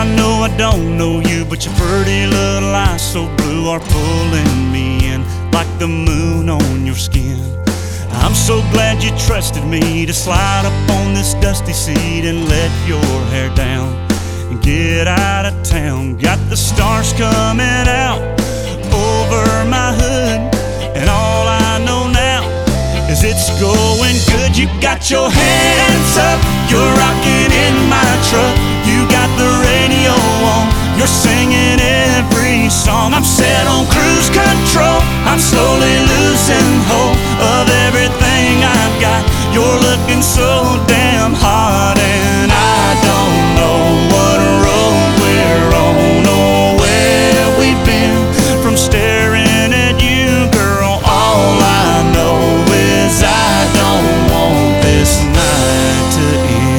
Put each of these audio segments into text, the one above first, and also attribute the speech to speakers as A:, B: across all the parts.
A: know I don't know you, but your pretty little eyes so blue are pulling me in like the moon on your skin. I'm so glad you trusted me to slide up on this dusty seat and let your hair down and get out of town. Got the stars coming out over my hood, and all I know now is it's going good. You got your hands up, you're rocking in my truck. You got the radio on, you're singing every song. I'm set on cruise control, I'm slowly losing hope of everything I've got. You're looking so damn hot, and I don't know what road we're on or where we've been. From staring at you, girl, all I know is I don't want this night to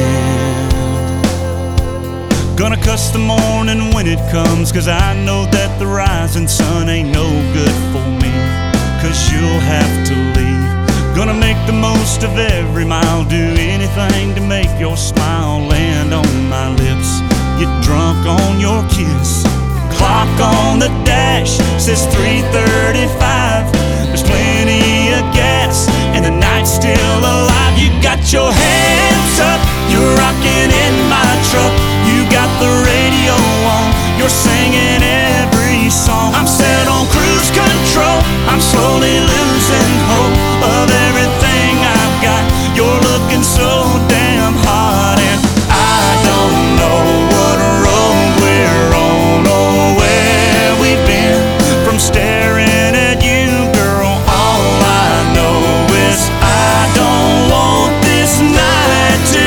A: end. Gonna cuss the morning when it comes, 'cause I know that the rising sun ain't no good for me, 'cause you'll have to leave. Gonna make the most of every mile, do anything to make your smile land on my lips. Get drunk on your kiss. Clock on the dash says 3:35. There's plenty of gas and the night's still alive. You got your hands up, you're rocking in my truck. You got the radio on, you're singing every song. I'm set on cruise control, I'm slowly losing hope of everything I've got. You're looking so damn hot, and I don't know what road we're on or where we've been. From staring at you, girl, all I know is I don't want this night to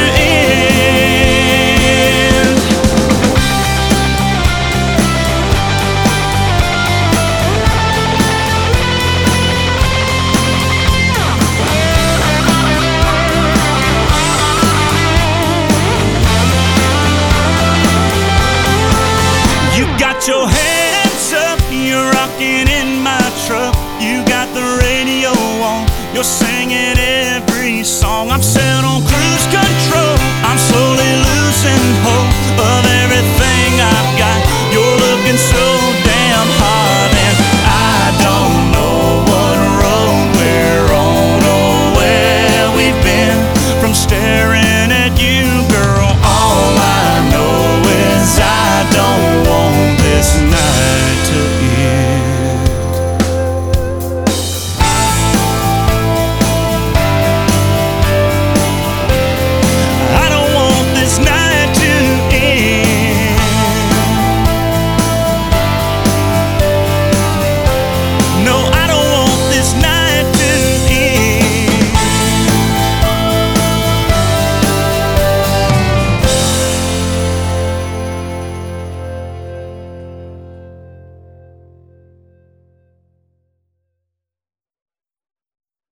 A: end. You got your hands up, you're rocking in my truck. You got the radio on, you're singing every song. I'm set on cruise control,